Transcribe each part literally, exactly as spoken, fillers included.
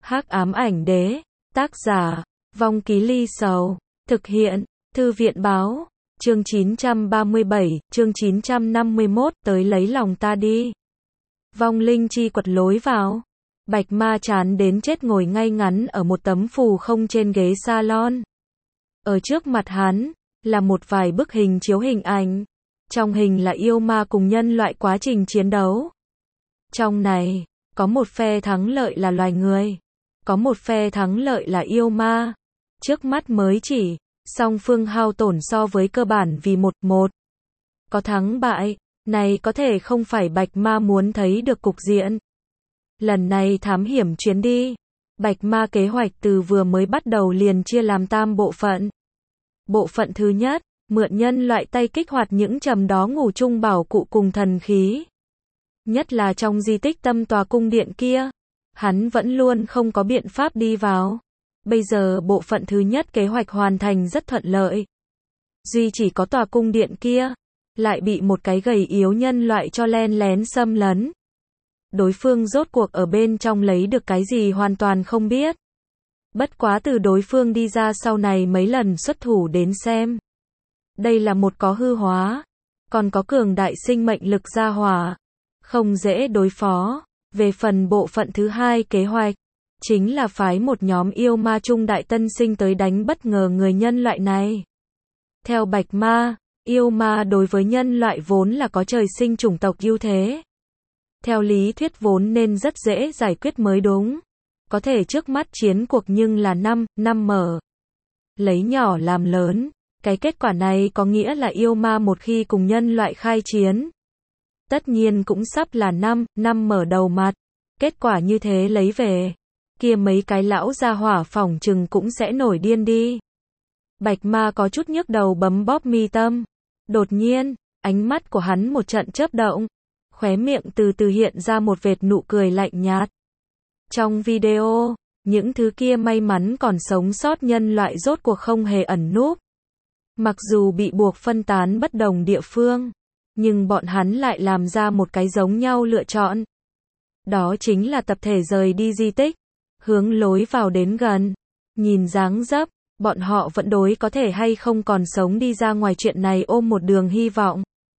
Hắc ám ảnh đế, tác giả, Vong Ký Ly Sầu, thực hiện, Thư viện báo, chương chín trăm ba mươi bảy, chương chín trăm năm mươi mốt, tới lấy lòng ta đi. Vong linh chi quật lối vào. Bạch ma chán đến chết ngồi ngay ngắn ở một tấm phù không trên ghế salon. Ở trước mặt hắn, là một vài bức hình chiếu hình ảnh. Trong hình là yêu ma cùng nhân loại quá trình chiến đấu. Trong này, có một phe thắng lợi là loài người. Có một phe thắng lợi là yêu ma. Trước mắt mới chỉ, song phương hao tổn so với cơ bản vì một một. Có thắng bại, này có thể không phải Bạch ma muốn thấy được cục diện. Lần này thám hiểm chuyến đi, Bạch ma kế hoạch từ vừa mới bắt đầu liền chia làm tam bộ phận. Bộ phận thứ nhất, mượn nhân loại tay kích hoạt những trầm đó ngủ chung bảo cụ cùng thần khí. Nhất là trong di tích tâm tòa cung điện kia, hắn vẫn luôn không có biện pháp đi vào. Bây giờ bộ phận thứ nhất kế hoạch hoàn thành rất thuận lợi. Duy chỉ có tòa cung điện kia, lại bị một cái gầy yếu nhân loại cho len lén xâm lấn. Đối phương rốt cuộc ở bên trong lấy được cái gì hoàn toàn không biết. Bất quá từ đối phương đi ra sau này mấy lần xuất thủ đến xem. Đây là một có hư hóa, còn có cường đại sinh mệnh lực gia hỏa. Không dễ đối phó. Về phần bộ phận thứ hai kế hoạch, chính là phái một nhóm yêu ma trung đại tân sinh tới đánh bất ngờ người nhân loại này. Theo Bạch ma, yêu ma đối với nhân loại vốn là có trời sinh chủng tộc ưu thế. Theo lý thuyết vốn nên rất dễ giải quyết mới đúng. Có thể trước mắt chiến cuộc nhưng là năm, năm mở. Lấy nhỏ làm lớn, cái kết quả này có nghĩa là yêu ma một khi cùng nhân loại khai chiến. Tất nhiên cũng sắp là năm, năm mở đầu mặt. Kết quả như thế lấy về. Kia mấy cái lão gia hỏa phỏng chừng cũng sẽ nổi điên đi. Bạch ma có chút nhức đầu bấm bóp mi tâm. Đột nhiên, ánh mắt của hắn một trận chớp động. Khóe miệng từ từ hiện ra một vệt nụ cười lạnh nhạt. Trong video, những thứ kia may mắn còn sống sót nhân loại rốt cuộc không hề ẩn núp. Mặc dù bị buộc phân tán bất đồng địa phương, nhưng bọn hắn lại làm ra một cái giống nhau lựa chọn. Đó chính là tập thể rời đi di tích, hướng lối vào đến gần. Nhìn dáng dấp, bọn họ vẫn đối có thể hay không còn sống đi ra ngoài chuyện này ôm một đường hy vọng.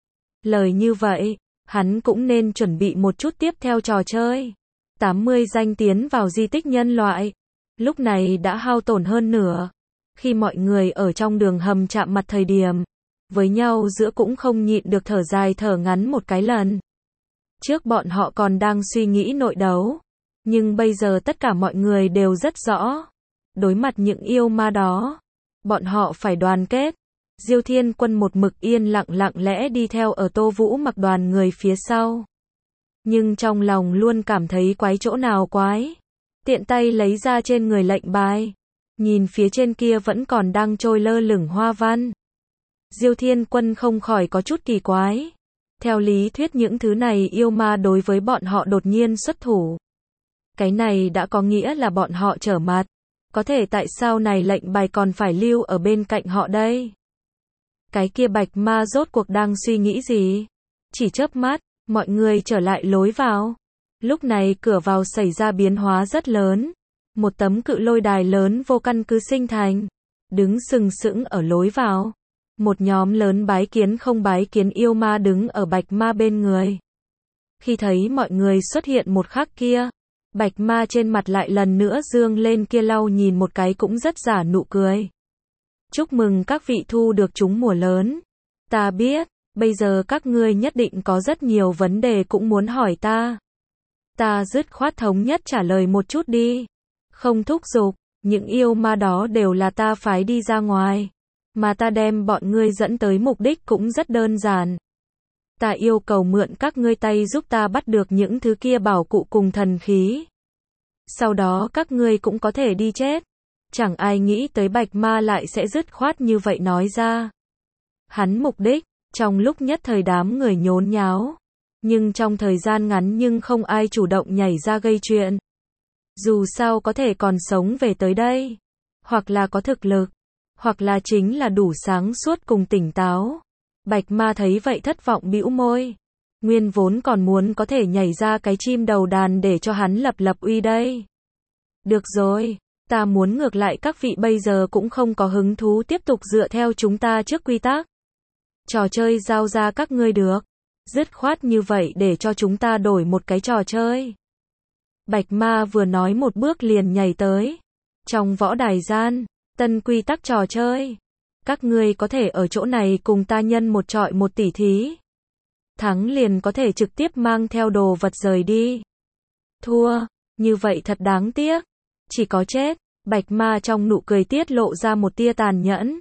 Lời như vậy, hắn cũng nên chuẩn bị một chút tiếp theo trò chơi. tám mươi danh tiến vào di tích nhân loại. Lúc này đã hao tổn hơn nửa. Khi mọi người ở trong đường hầm chạm mặt thời điểm, với nhau giữa cũng không nhịn được thở dài thở ngắn một cái lần. Trước bọn họ còn đang suy nghĩ nội đấu. Nhưng bây giờ tất cả mọi người đều rất rõ. Đối mặt những yêu ma đó, bọn họ phải đoàn kết. Diêu Thiên Quân một mực yên lặng lặng lẽ đi theo ở Tô Vũ Mặc đoàn người phía sau. Nhưng trong lòng luôn cảm thấy quái chỗ nào quái. Tiện tay lấy ra trên người lệnh bài. Nhìn phía trên kia vẫn còn đang trôi lơ lửng hoa văn. Diêu Thiên Quân không khỏi có chút kỳ quái. Theo lý thuyết những thứ này yêu ma đối với bọn họ đột nhiên xuất thủ. Cái này đã có nghĩa là bọn họ trở mặt. Có thể tại sao này lệnh bài còn phải lưu ở bên cạnh họ đây? Cái kia Bạch ma rốt cuộc đang suy nghĩ gì? Chỉ chớp mắt, mọi người trở lại lối vào. Lúc này cửa vào xảy ra biến hóa rất lớn. Một tấm cự lôi đài lớn vô căn cứ sinh thành. Đứng sừng sững ở lối vào. Một nhóm lớn bái kiến không bái kiến yêu ma đứng ở Bạch ma bên người. Khi thấy mọi người xuất hiện một khắc kia, Bạch ma trên mặt lại lần nữa dương lên kia lau nhìn một cái cũng rất giả nụ cười. Chúc mừng các vị thu được trúng mùa lớn. Ta biết, bây giờ các ngươi nhất định có rất nhiều vấn đề cũng muốn hỏi ta. Ta dứt khoát thống nhất trả lời một chút đi. Không thúc giục, những yêu ma đó đều là ta phái đi ra ngoài. Mà ta đem bọn ngươi dẫn tới mục đích cũng rất đơn giản. Ta yêu cầu mượn các ngươi tay giúp ta bắt được những thứ kia bảo cụ cùng thần khí. Sau đó các ngươi cũng có thể đi chết. Chẳng ai nghĩ tới Bạch ma lại sẽ dứt khoát như vậy nói ra. Hắn mục đích, trong lúc nhất thời đám người nhốn nháo. Nhưng trong thời gian ngắn nhưng không ai chủ động nhảy ra gây chuyện. Dù sao có thể còn sống về tới đây. Hoặc là có thực lực. Hoặc là chính là đủ sáng suốt cùng tỉnh táo. Bạch ma thấy vậy thất vọng bĩu môi. Nguyên vốn còn muốn có thể nhảy ra cái chim đầu đàn để cho hắn lập lập uy đây. Được rồi, ta muốn ngược lại các vị bây giờ cũng không có hứng thú tiếp tục dựa theo chúng ta trước quy tắc. Trò chơi giao ra các ngươi được. Dứt khoát như vậy để cho chúng ta đổi một cái trò chơi. Bạch Ma vừa nói một bước liền nhảy tới. Trong võ đài gian, tân quy tắc trò chơi. Các ngươi có thể ở chỗ này cùng ta nhân một trọi một tỉ thí. Thắng liền có thể trực tiếp mang theo đồ vật rời đi. Thua, như vậy thật đáng tiếc. Chỉ có chết. Bạch Ma trong nụ cười tiết lộ ra một tia tàn nhẫn.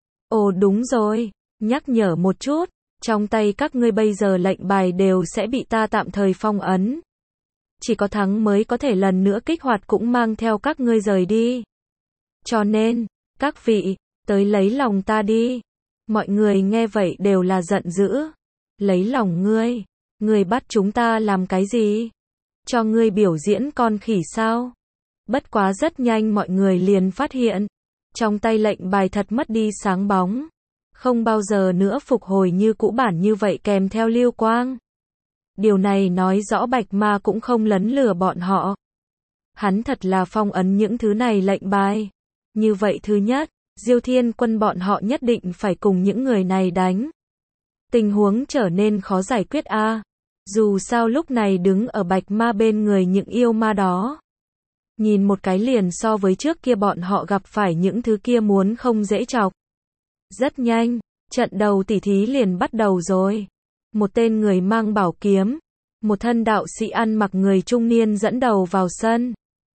Ồ đúng rồi, nhắc nhở một chút. Trong tay các ngươi bây giờ lệnh bài đều sẽ bị ta tạm thời phong ấn. Chỉ có thắng mới có thể lần nữa kích hoạt cũng mang theo các ngươi rời đi. Cho nên, các vị, tới lấy lòng ta đi. Mọi người nghe vậy đều là giận dữ. Lấy lòng ngươi? Ngươi bắt chúng ta làm cái gì? Cho ngươi biểu diễn con khỉ sao? Bất quá rất nhanh mọi người liền phát hiện. Trong tay lệnh bài thật mất đi sáng bóng. Không bao giờ nữa phục hồi như cũ bản như vậy kèm theo lưu quang. Điều này nói rõ Bạch Ma cũng không lấn lừa bọn họ. Hắn thật là phong ấn những thứ này lệnh bài. Như vậy thứ nhất, Diêu Thiên Quân bọn họ nhất định phải cùng những người này đánh. Tình huống trở nên khó giải quyết a. À. Dù sao lúc này đứng ở Bạch Ma bên người những yêu ma đó. Nhìn một cái liền so với trước kia bọn họ gặp phải những thứ kia muốn không dễ chọc. Rất nhanh, trận đầu tỉ thí liền bắt đầu rồi. Một tên người mang bảo kiếm, một thân đạo sĩ ăn mặc người trung niên dẫn đầu vào sân.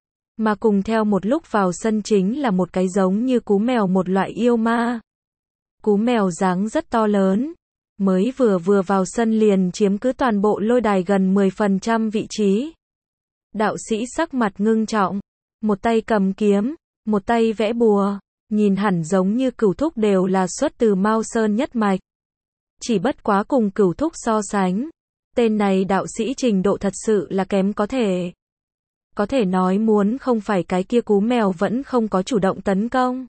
Mà cùng theo một lúc vào sân chính là một cái giống như cú mèo một loại yêu ma. Cú mèo dáng rất to lớn, mới vừa vừa vào sân liền chiếm cứ toàn bộ lôi đài gần mười phần trăm vị trí. Đạo sĩ sắc mặt ngưng trọng, một tay cầm kiếm, một tay vẽ bùa, nhìn hẳn giống như Cửu Thúc đều là xuất từ Mao Sơn nhất mạch. Chỉ bất quá cùng Cửu Thúc so sánh, tên này đạo sĩ trình độ thật sự là kém có thể. Có thể nói muốn không phải cái kia cú mèo vẫn không có chủ động tấn công.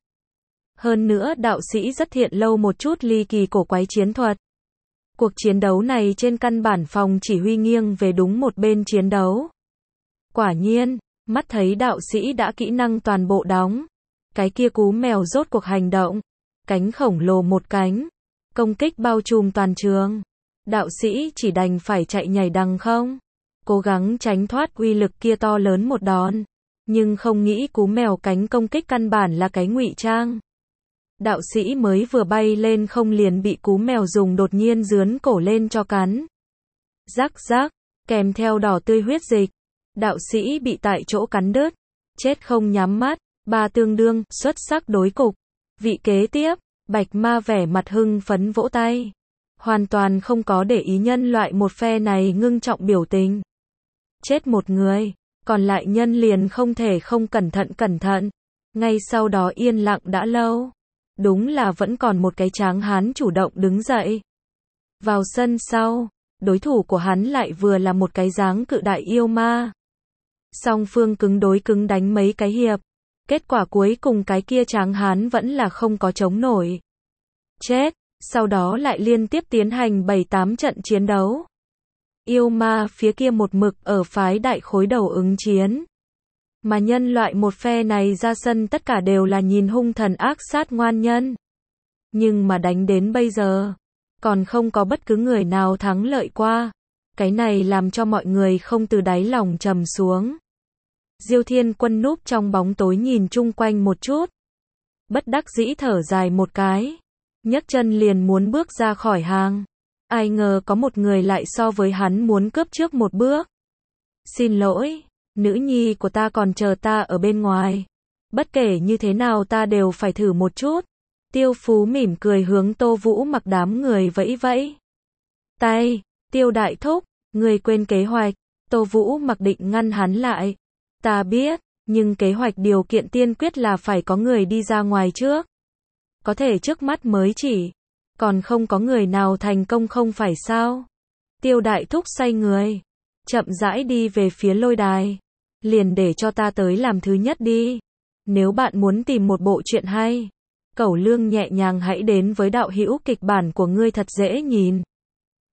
Hơn nữa đạo sĩ rất thiện lâu một chút ly kỳ cổ quái chiến thuật. Cuộc chiến đấu này trên căn bản phòng chỉ huy nghiêng về đúng một bên chiến đấu. Quả nhiên, mắt thấy đạo sĩ đã kỹ năng toàn bộ đóng. Cái kia cú mèo rốt cuộc hành động. Cánh khổng lồ một cánh. Công kích bao trùm toàn trường. Đạo sĩ chỉ đành phải chạy nhảy đằng không. Cố gắng tránh thoát uy lực kia to lớn một đòn. Nhưng không nghĩ cú mèo cánh công kích căn bản là cái ngụy trang. Đạo sĩ mới vừa bay lên không liền bị cú mèo dùng đột nhiên dướn cổ lên cho cắn. Rắc rắc, kèm theo đỏ tươi huyết dịch. Đạo sĩ bị tại chỗ cắn đứt. Chết không nhắm mắt. Ba tương đương, xuất sắc đối cục. Vị kế tiếp, Bạch Ma vẻ mặt hưng phấn vỗ tay. Hoàn toàn không có để ý nhân loại một phe này ngưng trọng biểu tình. Chết một người, còn lại nhân liền không thể không cẩn thận cẩn thận. Ngay sau đó yên lặng đã lâu. Đúng là vẫn còn một cái tráng hán chủ động đứng dậy. Vào sân sau, đối thủ của hắn lại vừa là một cái dáng cự đại yêu ma. Song phương cứng đối cứng đánh mấy cái hiệp. Kết quả cuối cùng cái kia tráng hán vẫn là không có chống nổi. Chết, sau đó lại liên tiếp tiến hành bảy tám trận chiến đấu. Yêu ma phía kia một mực ở phái đại khối đầu ứng chiến. Mà nhân loại một phe này ra sân tất cả đều là nhìn hung thần ác sát ngoan nhân. Nhưng mà đánh đến bây giờ, còn không có bất cứ người nào thắng lợi qua. Cái này làm cho mọi người không từ đáy lòng trầm xuống. Diêu Thiên Quân núp trong bóng tối nhìn chung quanh một chút. Bất đắc dĩ thở dài một cái. Nhấc chân liền muốn bước ra khỏi hàng. Ai ngờ có một người lại so với hắn muốn cướp trước một bước. Xin lỗi, nữ nhi của ta còn chờ ta ở bên ngoài. Bất kể như thế nào ta đều phải thử một chút. Tiêu Phú mỉm cười hướng Tô Vũ Mặc đám người vẫy vẫy tay. Tiêu đại thúc, người quên kế hoạch. Tô Vũ Mặc định ngăn hắn lại. Ta biết, nhưng kế hoạch điều kiện tiên quyết là phải có người đi ra ngoài trước. Có thể trước mắt mới chỉ, còn không có người nào thành công không phải sao? Tiêu đại thúc xoay người, chậm rãi đi về phía lôi đài. Liền để cho ta tới làm thứ nhất đi. Nếu bạn muốn tìm một bộ truyện hay, Cẩu Lương nhẹ nhàng hãy đến với đạo hữu kịch bản của ngươi thật dễ nhìn.